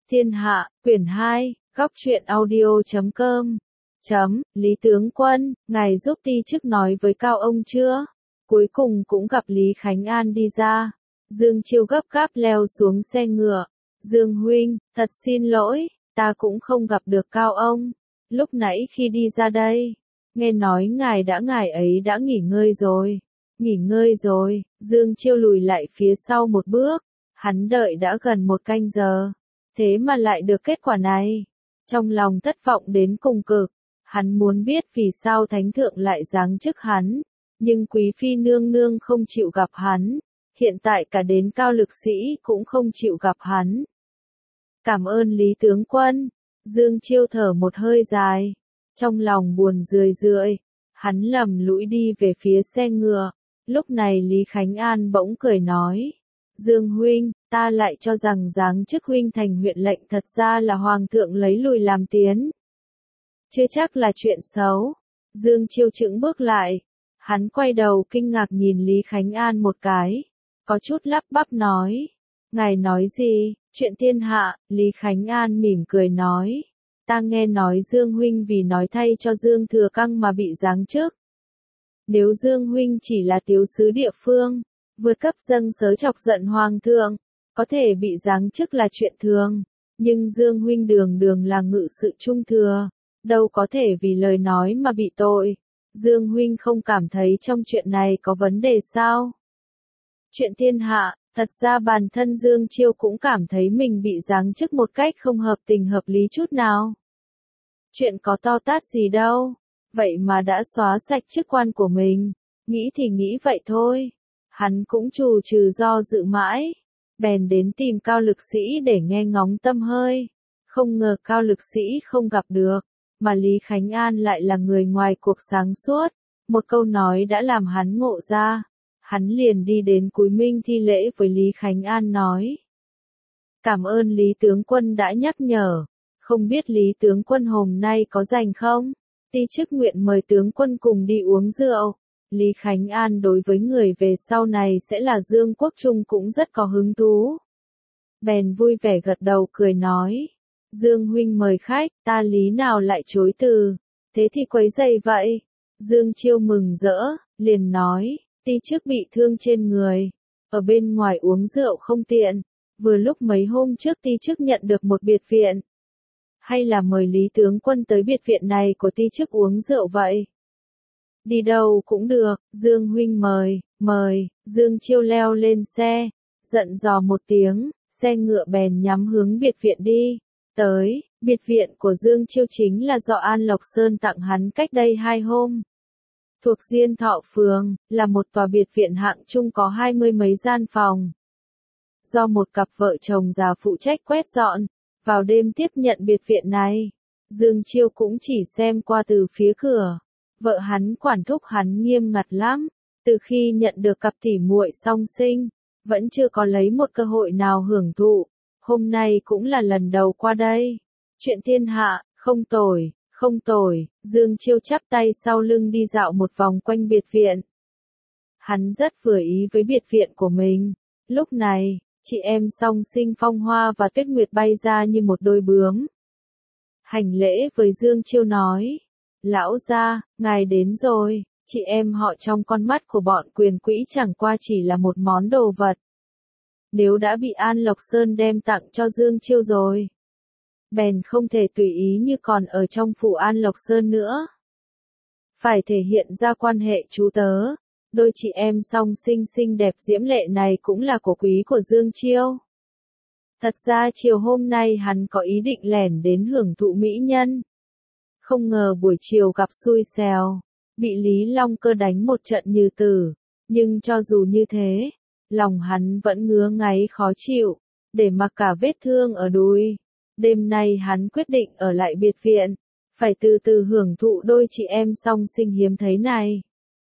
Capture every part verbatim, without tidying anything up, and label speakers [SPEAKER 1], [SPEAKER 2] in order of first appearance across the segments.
[SPEAKER 1] Thiên Hạ, quyển hai, góc truyện audio chấm com. Chấm, Lý tướng quân, ngài giúp ti chức nói với Cao ông chưa? Cuối cùng cũng gặp Lý Khánh An đi ra. Dương Chiêu gấp gáp leo xuống xe ngựa. Dương huynh, thật xin lỗi, ta cũng không gặp được Cao ông. Lúc nãy khi đi ra đây, nghe nói ngài đã ngài ấy đã nghỉ ngơi rồi. Nghỉ ngơi rồi, Dương Chiêu lùi lại phía sau một bước. Hắn đợi đã gần một canh giờ. Thế mà lại được kết quả này. Trong lòng thất vọng đến cùng cực. Hắn muốn biết vì sao thánh thượng lại giáng chức hắn. Nhưng quý phi nương nương không chịu gặp hắn. Hiện tại cả đến Cao lực sĩ cũng không chịu gặp hắn. Cảm ơn Lý tướng quân. Dương Chiêu thở một hơi dài. Trong lòng buồn rười rượi. Hắn lầm lũi đi về phía xe ngựa. Lúc này Lý Khánh An bỗng cười nói. Dương huynh, ta lại cho rằng giáng chức huynh thành huyện lệnh thật ra là hoàng thượng lấy lùi làm tiến. Chưa chắc là chuyện xấu. Dương Chiêu chững bước lại. Hắn quay đầu kinh ngạc nhìn Lý Khánh An một cái. Có chút lắp bắp nói. Ngài nói gì? Chuyện thiên hạ, Lý Khánh An mỉm cười nói. Ta nghe nói Dương huynh vì nói thay cho Dương Thừa Căng mà bị giáng chức. Nếu Dương huynh chỉ là tiếu sứ địa phương, vượt cấp dâng sớ chọc giận hoàng thượng, có thể bị giáng chức là chuyện thường, nhưng Dương huynh đường đường là ngự sự trung thừa, đâu có thể vì lời nói mà bị tội. Dương huynh không cảm thấy trong chuyện này có vấn đề sao? Chuyện thiên hạ, thật ra bản thân Dương Chiêu cũng cảm thấy mình bị giáng chức một cách không hợp tình hợp lý chút nào. Chuyện có to tát gì đâu, vậy mà đã xóa sạch chức quan của mình, nghĩ thì nghĩ vậy thôi. Hắn cũng trù trừ do dự mãi, bèn đến tìm Cao lực sĩ để nghe ngóng tâm hơi. Không ngờ Cao lực sĩ không gặp được, mà Lý Khánh An lại là người ngoài cuộc sáng suốt. Một câu nói đã làm hắn ngộ ra. Hắn liền đi đến cúi minh thi lễ với Lý Khánh An nói. Cảm ơn Lý tướng quân đã nhắc nhở. Không biết Lý tướng quân hôm nay có rảnh không? Ti chức nguyện mời tướng quân cùng đi uống rượu. Lý Khánh An đối với người về sau này sẽ là Dương Quốc Trung cũng rất có hứng thú. Bèn vui vẻ gật đầu cười nói. Dương huynh mời khách, ta lý nào lại chối từ. Thế thì quấy rầy vậy. Dương Chiêu mừng rỡ, liền nói. Ti chức bị thương trên người. Ở bên ngoài uống rượu không tiện. Vừa lúc mấy hôm trước ti chức nhận được một biệt viện. Hay là mời Lý tướng quân tới biệt viện này của ti chức uống rượu vậy? Đi đâu cũng được, Dương huynh mời, mời. Dương Chiêu leo lên xe, giận dò một tiếng, xe ngựa bèn nhắm hướng biệt viện đi. Tới, biệt viện của Dương Chiêu chính là do An Lộc Sơn tặng hắn cách đây hai hôm. Thuộc Diên Thọ Phường, là một tòa biệt viện hạng trung có hai mươi mấy gian phòng. Do một cặp vợ chồng già phụ trách quét dọn, vào đêm tiếp nhận biệt viện này. Dương Chiêu cũng chỉ xem qua từ phía cửa. Vợ hắn quản thúc hắn nghiêm ngặt lắm. Từ khi nhận được cặp tỉ muội song sinh, vẫn chưa có lấy một cơ hội nào hưởng thụ. Hôm nay cũng là lần đầu qua đây. Chuyện thiên hạ, không tồi, không tồi. Dương Chiêu chắp tay sau lưng đi dạo một vòng quanh biệt viện. Hắn rất vừa ý với biệt viện của mình. Lúc này, chị em song sinh Phong Hoa và Tuyết Nguyệt bay ra như một đôi bướm. Hành lễ với Dương Chiêu nói. Lão gia, ngài đến rồi. Chị em họ trong con mắt của bọn quyền quỹ chẳng qua chỉ là một món đồ vật. Nếu đã bị An Lộc Sơn đem tặng cho Dương Chiêu rồi, bèn không thể tùy ý như còn ở trong phủ An Lộc Sơn nữa. Phải thể hiện ra quan hệ chú tớ. Đôi chị em song sinh xinh đẹp diễm lệ này cũng là của quý của Dương Chiêu. Thật ra chiều hôm nay hắn có ý định lẻn đến hưởng thụ mỹ nhân. Không ngờ buổi chiều gặp xui xẻo, bị Lý Long Cơ đánh một trận như tử. Nhưng cho dù như thế, lòng hắn vẫn ngứa ngáy khó chịu, để mặc cả vết thương ở đùi. Đêm nay hắn quyết định ở lại biệt viện, phải từ từ hưởng thụ đôi chị em song sinh hiếm thấy này.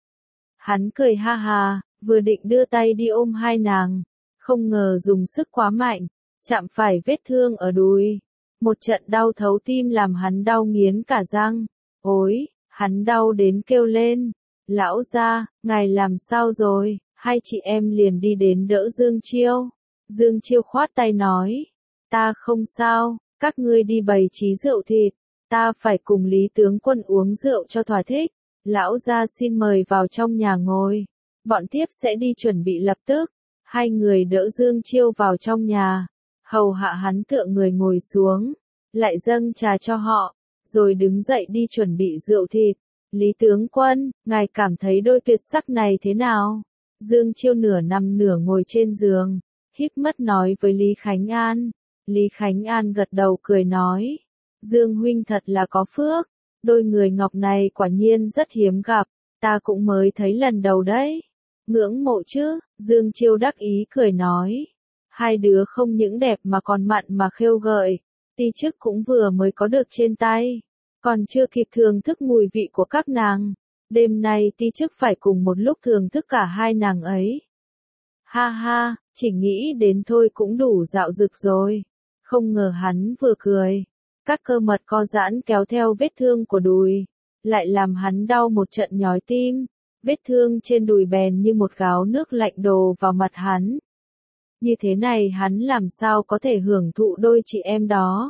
[SPEAKER 1] Hắn cười ha ha, vừa định đưa tay đi ôm hai nàng, không ngờ dùng sức quá mạnh, chạm phải vết thương ở đùi. Một trận đau thấu tim làm hắn đau nghiến cả răng. Ôi, hắn đau đến kêu lên. Lão gia, ngài làm sao rồi? Hai chị em liền đi đến đỡ Dương Chiêu. Dương Chiêu khoát tay nói. Ta không sao, các ngươi đi bày trí rượu thịt, ta phải cùng Lý tướng quân uống rượu cho thỏa thích. Lão gia xin mời vào trong nhà ngồi, bọn thiếp sẽ đi chuẩn bị lập tức. Hai người đỡ Dương Chiêu vào trong nhà, hầu hạ hắn tựa người ngồi xuống, lại dâng trà cho họ, rồi đứng dậy đi chuẩn bị rượu thịt. Lý tướng quân, ngài cảm thấy đôi tuyệt sắc này thế nào? Dương Chiêu nửa nằm nửa ngồi trên giường, híp mắt nói với Lý Khánh An. Lý Khánh An gật đầu cười nói, Dương huynh thật là có phước, đôi người ngọc này quả nhiên rất hiếm gặp, ta cũng mới thấy lần đầu đấy. Ngưỡng mộ chứ, Dương Chiêu đắc ý cười nói. Hai đứa không những đẹp mà còn mặn mà khêu gợi, ti chức cũng vừa mới có được trên tay, còn chưa kịp thưởng thức mùi vị của các nàng. Đêm nay ti chức phải cùng một lúc thưởng thức cả hai nàng ấy. Ha ha, chỉ nghĩ đến thôi cũng đủ dạo dực rồi. Không ngờ hắn vừa cười, các cơ mật co giãn kéo theo vết thương của đùi, lại làm hắn đau một trận nhói tim. Vết thương trên đùi bèn như một gáo nước lạnh đổ vào mặt hắn. Như thế này hắn làm sao có thể hưởng thụ đôi chị em đó.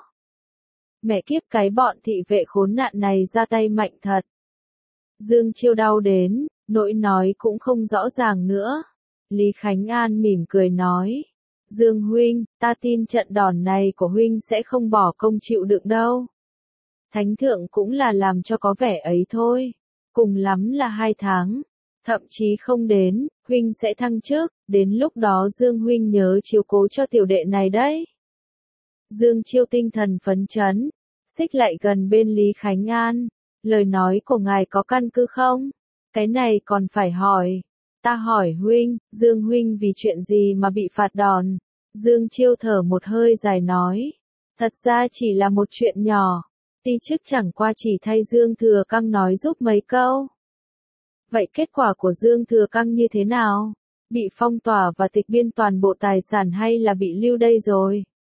[SPEAKER 1] Mẹ kiếp cái bọn thị vệ khốn nạn này ra tay mạnh thật. Dương Chiêu đau đến, nỗi nói cũng không rõ ràng nữa. Lý Khánh An mỉm cười nói. Dương huynh, ta tin trận đòn này của huynh sẽ không bỏ công chịu đựng đâu. Thánh thượng cũng là làm cho có vẻ ấy thôi. Cùng lắm là hai tháng, thậm chí không đến, huynh sẽ thăng chức, đến lúc đó Dương huynh nhớ chiếu cố cho tiểu đệ này đấy. Dương Chiêu tinh thần phấn chấn, xích lại gần bên Lý Khánh An, lời nói của ngài có căn cứ không? Cái này còn phải hỏi. Ta hỏi huynh, Dương huynh vì chuyện gì mà bị phạt đòn? Dương Chiêu thở một hơi dài nói, thật ra chỉ là một chuyện nhỏ. Ti chức chẳng qua chỉ thay Dương Thừa Căng nói giúp mấy câu. Vậy kết quả của Dương Thừa Căng như thế nào? Bị phong tỏa và tịch biên toàn bộ tài sản hay là bị lưu đây rồi?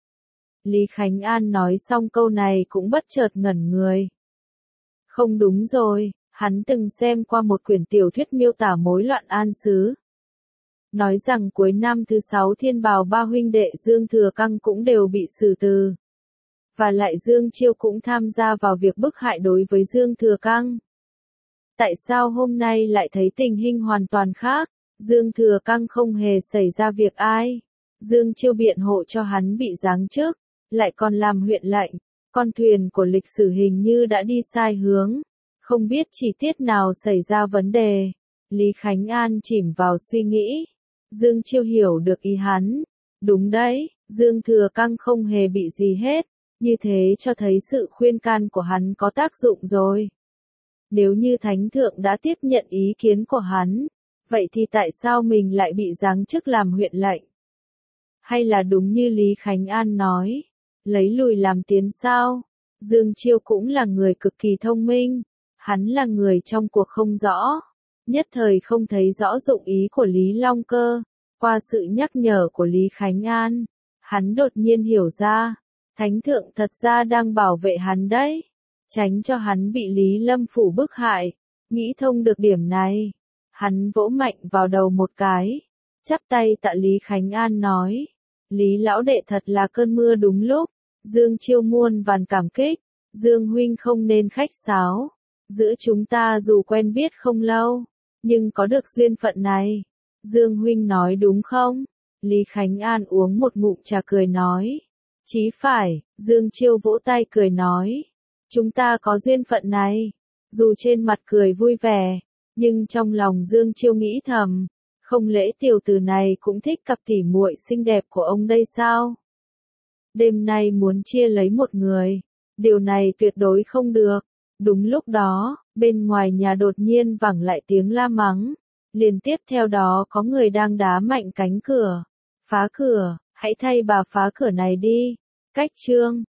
[SPEAKER 1] Lý Khánh An nói xong câu này cũng bất chợt ngẩn người. Không đúng rồi, hắn từng xem qua một quyển tiểu thuyết miêu tả mối loạn An xứ. Nói rằng cuối năm thứ sáu thiên bào ba huynh đệ Dương Thừa Căng cũng đều bị xử tử. Và lại Dương Chiêu cũng tham gia vào việc bức hại đối với Dương Thừa Căng. Tại sao hôm nay lại thấy tình hình hoàn toàn khác? Dương Thừa Căng không hề xảy ra việc ai. Dương Chiêu biện hộ cho hắn bị giáng chức, lại còn làm huyện lệnh. Con thuyền của lịch sử hình như đã đi sai hướng. Không biết chi tiết nào xảy ra vấn đề. Lý Khánh An chìm vào suy nghĩ. Dương Chiêu hiểu được ý hắn. Đúng đấy, Dương Thừa Căng không hề bị gì hết. Như thế cho thấy sự khuyên can của hắn có tác dụng rồi. Nếu như Thánh Thượng đã tiếp nhận ý kiến của hắn, vậy thì tại sao mình lại bị giáng chức làm huyện lệnh? Hay là đúng như Lý Khánh An nói, lấy lùi làm tiến sao? Dương Chiêu cũng là người cực kỳ thông minh, hắn là người trong cuộc không rõ, nhất thời không thấy rõ dụng ý của Lý Long Cơ. Qua sự nhắc nhở của Lý Khánh An, hắn đột nhiên hiểu ra. Thánh thượng thật ra đang bảo vệ hắn đấy, tránh cho hắn bị Lý Lâm Phủ bức hại. Nghĩ thông được điểm này, hắn vỗ mạnh vào đầu một cái, chắp tay tạ Lý Khánh An nói, Lý lão đệ thật là cơn mưa đúng lúc. Dương Chiêu muôn vàn cảm kích, Dương huynh không nên khách sáo, giữa chúng ta dù quen biết không lâu, nhưng có được duyên phận này. Dương huynh nói đúng không? Lý Khánh An uống một ngụm trà cười nói. Chí phải, Dương Chiêu vỗ tay cười nói. Chúng ta có duyên phận này. Dù trên mặt cười vui vẻ, nhưng trong lòng Dương Chiêu nghĩ thầm, không lẽ tiểu tử này cũng thích cặp tỉ muội xinh đẹp của ông đây sao? Đêm nay muốn chia lấy một người, điều này tuyệt đối không được. Đúng lúc đó, bên ngoài nhà đột nhiên vẳng lại tiếng la mắng. Liền tiếp theo đó có người đang đá mạnh cánh cửa. Phá cửa, hãy thay bà phá cửa này đi. Cách chương